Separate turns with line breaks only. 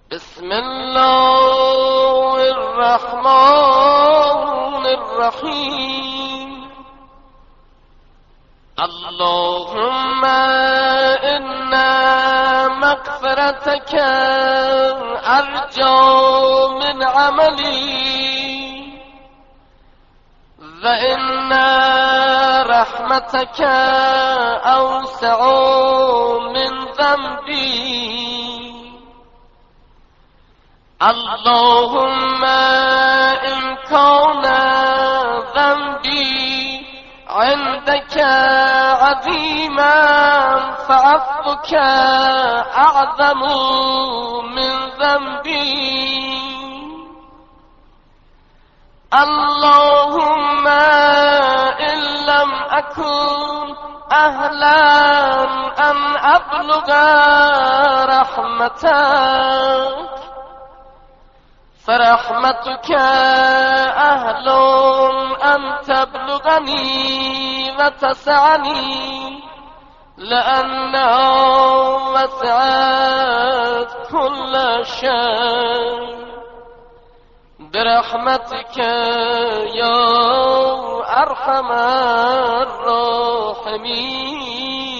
بسم الله الرحمن الرحيم. اللهم إنا مغفرتك أرجو من عملي، وإن رحمتك أوسع من ذنبي. اللهم إن كان ذنبي عندك عظيما فعفوك أعظم من ذنبي. اللهم إن لم أكن أهلا أن أبلغ رحمتك فرحمتك أهل أن تبلغني وتسعني، لأنه وسعت كل شيء برحمتك يا أرحم الراحمين.